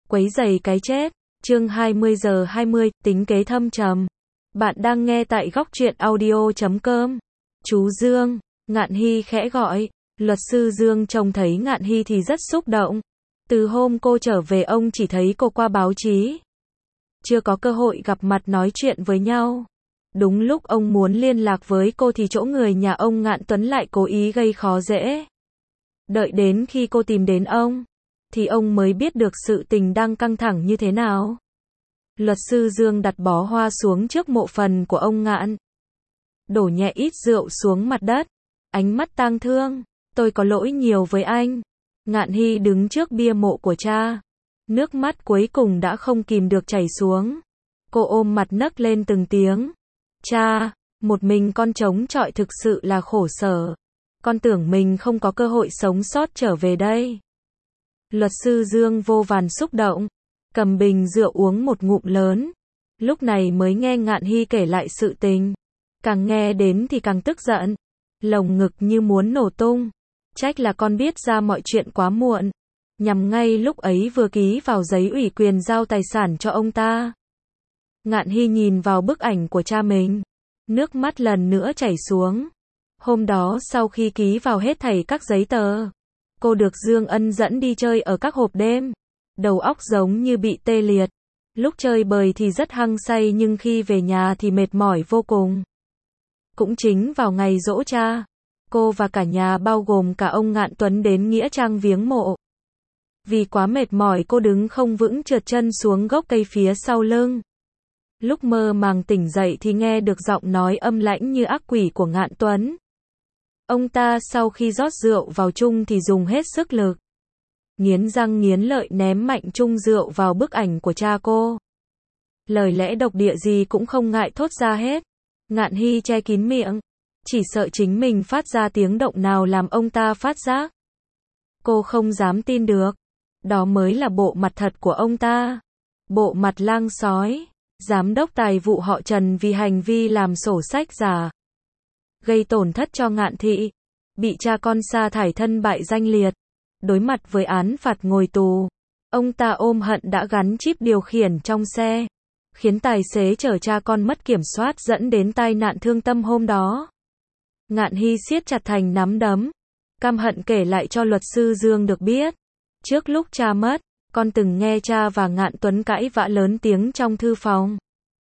Quấy rầy cái chết. Chương 20:20, tính kế thâm trầm. Bạn đang nghe tại góc truyện audio.com. Chú Dương, Ngạn Hy khẽ gọi. Luật sư Dương trông thấy Ngạn Hy thì rất xúc động. Từ hôm cô trở về ông chỉ thấy cô qua báo chí. Chưa có cơ hội gặp mặt nói chuyện với nhau. Đúng lúc ông muốn liên lạc với cô thì chỗ người nhà ông Ngạn Tuấn lại cố ý gây khó dễ. Đợi đến khi cô tìm đến ông, thì ông mới biết được sự tình đang căng thẳng như thế nào. Luật sư Dương đặt bó hoa xuống trước mộ phần của ông Ngạn. Đổ nhẹ ít rượu xuống mặt đất. Ánh mắt tang thương. Tôi có lỗi nhiều với anh. Ngạn Hy đứng trước bia mộ của cha. Nước mắt cuối cùng đã không kìm được chảy xuống. Cô ôm mặt nấc lên từng tiếng. Cha, một mình con chống chọi thực sự là khổ sở. Con tưởng mình không có cơ hội sống sót trở về đây. Luật sư Dương vô vàn xúc động, cầm bình rượu uống một ngụm lớn. Lúc này mới nghe Ngạn Hy kể lại sự tình. Càng nghe đến thì càng tức giận. Lồng ngực như muốn nổ tung. Trách là con biết ra mọi chuyện quá muộn. Nhằm ngay lúc ấy vừa ký vào giấy ủy quyền giao tài sản cho ông ta. Ngạn Hy nhìn vào bức ảnh của cha mình. Nước mắt lần nữa chảy xuống. Hôm đó sau khi ký vào hết thảy các giấy tờ, cô được Dương Ân dẫn đi chơi ở các hộp đêm. Đầu óc giống như bị tê liệt. Lúc chơi bời thì rất hăng say nhưng khi về nhà thì mệt mỏi vô cùng. Cũng chính vào ngày giỗ cha, cô và cả nhà bao gồm cả ông Ngạn Tuấn đến nghĩa trang viếng mộ. Vì quá mệt mỏi cô đứng không vững trượt chân xuống gốc cây phía sau lưng. Lúc mơ màng tỉnh dậy thì nghe được giọng nói âm lãnh như ác quỷ của Ngạn Tuấn. Ông ta sau khi rót rượu vào chung thì dùng hết sức lực. Nghiến răng nghiến lợi ném mạnh chung rượu vào bức ảnh của cha cô. Lời lẽ độc địa gì cũng không ngại thốt ra hết. Ngạn Hy che kín miệng. Chỉ sợ chính mình phát ra tiếng động nào làm ông ta phát giác. Cô không dám tin được. Đó mới là bộ mặt thật của ông ta. Bộ mặt lang sói. Giám đốc tài vụ họ Trần vì hành vi làm sổ sách giả. Gây tổn thất cho Ngạn thị. Bị cha con sa thải thân bại danh liệt. Đối mặt với án phạt ngồi tù. Ông ta ôm hận đã gắn chip điều khiển trong xe. Khiến tài xế chở cha con mất kiểm soát dẫn đến tai nạn thương tâm hôm đó. Ngạn Hy siết chặt thành nắm đấm. Căm hận kể lại cho luật sư Dương được biết. Trước lúc cha mất, con từng nghe cha và Ngạn Tuấn cãi vã lớn tiếng trong thư phòng.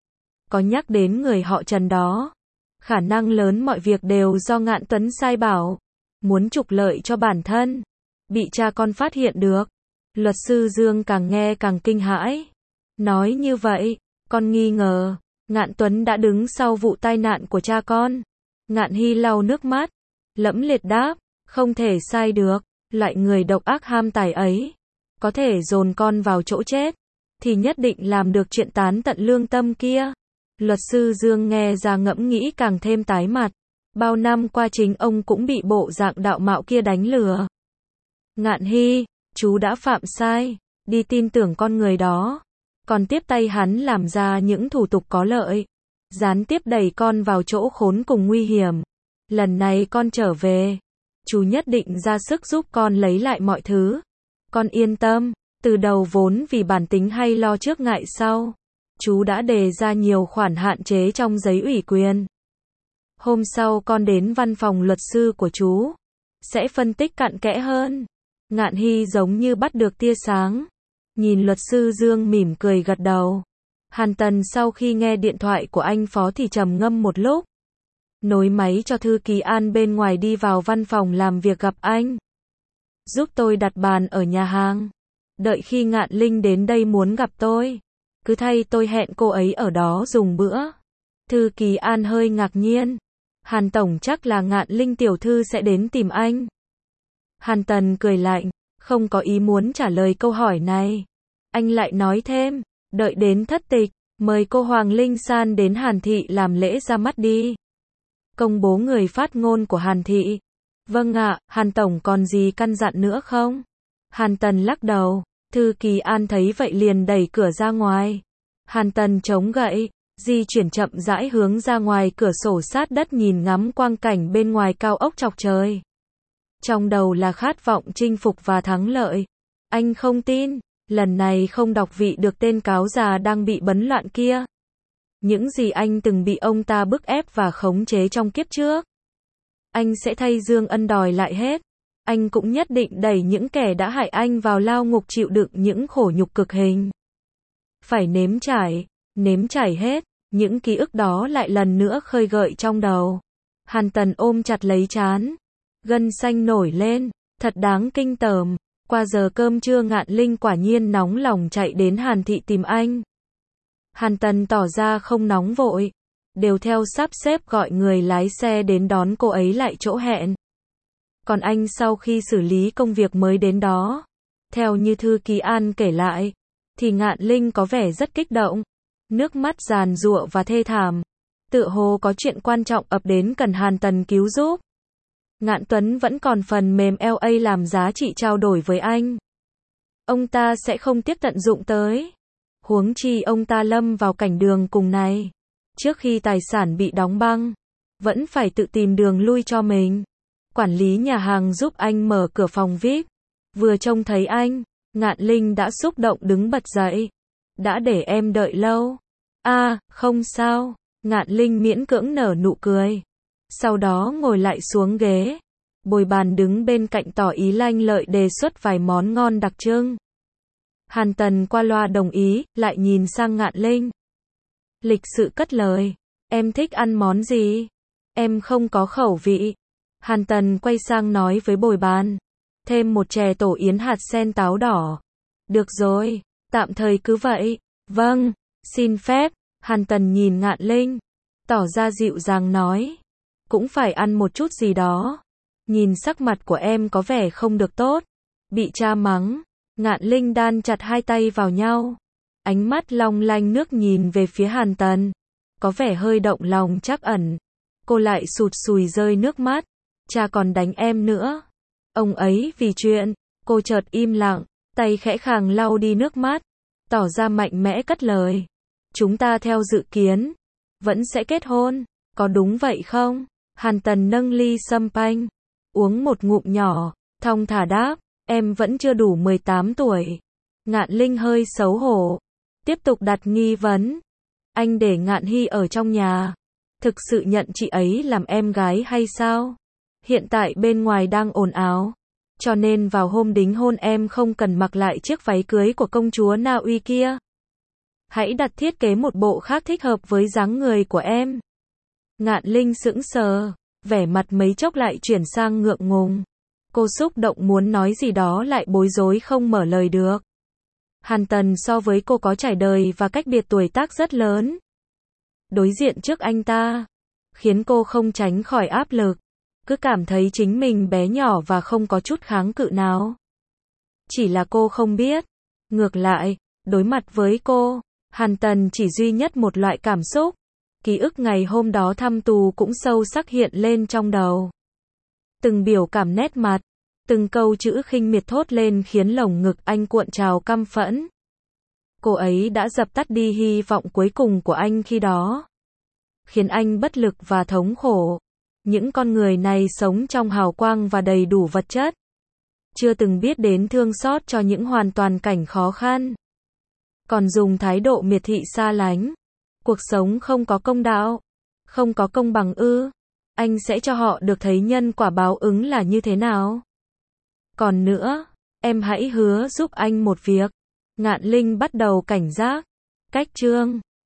Có nhắc đến người họ Trần đó. Khả năng lớn mọi việc đều do Ngạn Tuấn sai bảo. Muốn trục lợi cho bản thân. Bị cha con phát hiện được. Luật sư Dương càng nghe càng kinh hãi. Nói như vậy, con nghi ngờ, Ngạn Tuấn đã đứng sau vụ tai nạn của cha con. Ngạn Hy lau nước mắt. Lẫm liệt đáp, không thể sai được. Loại người độc ác ham tài ấy. Có thể dồn con vào chỗ chết. Thì nhất định làm được chuyện tán tận lương tâm kia. Luật sư Dương nghe ra ngẫm nghĩ càng thêm tái mặt. Bao năm qua chính ông cũng bị bộ dạng đạo mạo kia đánh lừa. Ngạn Hy, chú đã phạm sai. Đi tin tưởng con người đó. Còn tiếp tay hắn làm ra những thủ tục có lợi. Gián tiếp đẩy con vào chỗ khốn cùng nguy hiểm. Lần này con trở về. Chú nhất định ra sức giúp con lấy lại mọi thứ. Con yên tâm. Từ đầu vốn vì bản tính hay lo trước ngại sau. Chú đã đề ra nhiều khoản hạn chế trong giấy ủy quyền. Hôm sau con đến văn phòng luật sư của chú. Sẽ phân tích cặn kẽ hơn. Ngạn Hy giống như bắt được tia sáng. Nhìn luật sư Dương mỉm cười gật đầu. Hàn Tần sau khi nghe điện thoại của anh Phó thì trầm ngâm một lúc. Nối máy cho thư ký An bên ngoài đi vào văn phòng làm việc gặp anh. Giúp tôi đặt bàn ở nhà hàng. Đợi khi Ngạn Linh đến đây muốn gặp tôi. Cứ thay tôi hẹn cô ấy ở đó dùng bữa. Thư ký An hơi ngạc nhiên. Hàn Tổng chắc là Ngạn Linh tiểu thư sẽ đến tìm anh. Hàn Tần cười lạnh, không có ý muốn trả lời câu hỏi này. Anh lại nói thêm, đợi đến thất tịch, mời cô Hoàng Linh San đến Hàn thị làm lễ ra mắt đi. Công bố người phát ngôn của Hàn thị. Vâng ạ, Hàn Tổng còn gì căn dặn nữa không? Hàn Tần lắc đầu. Thư ký An thấy vậy liền đẩy cửa ra ngoài. Hàn Tần chống gậy, di chuyển chậm rãi hướng ra ngoài cửa sổ sát đất nhìn ngắm quang cảnh bên ngoài cao ốc chọc trời. Trong đầu là khát vọng chinh phục và thắng lợi. Anh không tin, lần này không đọc vị được tên cáo già đang bị bấn loạn kia. Những gì anh từng bị ông ta bức ép và khống chế trong kiếp trước. Anh sẽ thay Dương Ân đòi lại hết. Anh cũng nhất định đẩy những kẻ đã hại anh vào lao ngục chịu đựng những khổ nhục cực hình. Phải nếm trải hết. Những ký ức đó lại lần nữa khơi gợi trong đầu. Hàn Tần ôm chặt lấy trán. Gân xanh nổi lên. Thật đáng kinh tởm. Qua giờ cơm trưa Ngạn Linh quả nhiên nóng lòng chạy đến Hàn Thị tìm anh. Hàn Tần tỏ ra không nóng vội. Đều theo sắp xếp gọi người lái xe đến đón cô ấy lại chỗ hẹn. Còn anh sau khi xử lý công việc mới đến đó. Theo như thư ký An kể lại. Thì Ngạn Linh có vẻ rất kích động. Nước mắt giàn giụa và thê thảm. Tựa hồ có chuyện quan trọng ập đến cần Hàn Tần cứu giúp. Ngạn Tuấn vẫn còn phần mềm LA làm giá trị trao đổi với anh. Ông ta sẽ không tiếc tận dụng tới. Huống chi ông ta lâm vào cảnh đường cùng này. Trước khi tài sản bị đóng băng, vẫn phải tự tìm đường lui cho mình. Quản lý nhà hàng giúp anh mở cửa phòng VIP. Vừa trông thấy anh, Ngạn Linh đã xúc động đứng bật dậy. Đã để em đợi lâu. Không sao. Ngạn Linh miễn cưỡng nở nụ cười. Sau đó ngồi lại xuống ghế. Bồi bàn đứng bên cạnh tỏ ý lanh lợi đề xuất vài món ngon đặc trưng. Hàn Tần qua loa đồng ý, lại nhìn sang Ngạn Linh. Lịch sự cất lời. Em thích ăn món gì? Em không có khẩu vị. Hàn Tần quay sang nói với bồi bàn. Thêm một chè tổ yến hạt sen táo đỏ. Được rồi, tạm thời cứ vậy. Vâng, xin phép. Hàn Tần nhìn Ngạn Linh. Tỏ ra dịu dàng nói. Cũng phải ăn một chút gì đó. Nhìn sắc mặt của em có vẻ không được tốt. Bị cha mắng. Ngạn Linh đan chặt hai tay vào nhau. Ánh mắt long lanh nước nhìn về phía Hàn Tần. Có vẻ hơi động lòng trắc ẩn. Cô lại sụt sùi rơi nước mắt. Cha còn đánh em nữa. Ông ấy vì chuyện. Cô chợt im lặng. Tay khẽ khàng lau đi nước mắt. Tỏ ra mạnh mẽ cất lời. Chúng ta theo dự kiến. Vẫn sẽ kết hôn. Có đúng vậy không? Hàn Tần nâng ly champagne. Uống một ngụm nhỏ. Thong thả đáp. Em vẫn chưa đủ 18 tuổi. Ngạn Linh hơi xấu hổ. Tiếp tục đặt nghi vấn. Anh để Ngạn Hy ở trong nhà. Thực sự nhận chị ấy làm em gái hay sao? Hiện tại bên ngoài đang ồn ào. Cho nên vào hôm đính hôn em không cần mặc lại chiếc váy cưới của công chúa Na Uy kia. Hãy đặt thiết kế một bộ khác thích hợp với dáng người của em. Ngạn Linh sững sờ. Vẻ mặt mấy chốc lại chuyển sang ngượng ngùng. Cô xúc động muốn nói gì đó lại bối rối không mở lời được. Hàn Tần so với cô có trải đời và cách biệt tuổi tác rất lớn. Đối diện trước anh ta, khiến cô không tránh khỏi áp lực. Cứ cảm thấy chính mình bé nhỏ và không có chút kháng cự nào. Chỉ là cô không biết. Ngược lại, đối mặt với cô, Hàn Tần chỉ duy nhất một loại cảm xúc. Ký ức ngày hôm đó thăm tù cũng sâu sắc hiện lên trong đầu. Từng biểu cảm nét mặt, từng câu chữ khinh miệt thốt lên khiến lồng ngực anh cuộn trào căm phẫn. Cô ấy đã dập tắt đi hy vọng cuối cùng của anh khi đó. Khiến anh bất lực và thống khổ. Những con người này sống trong hào quang và đầy đủ vật chất. Chưa từng biết đến thương xót cho những hoàn toàn cảnh khó khăn. Còn dùng thái độ miệt thị xa lánh. Cuộc sống không có công đạo. Không có công bằng ư. Anh sẽ cho họ được thấy nhân quả báo ứng là như thế nào. Còn nữa, em hãy hứa giúp anh một việc. Ngạn Linh bắt đầu cảnh giác. Cách chương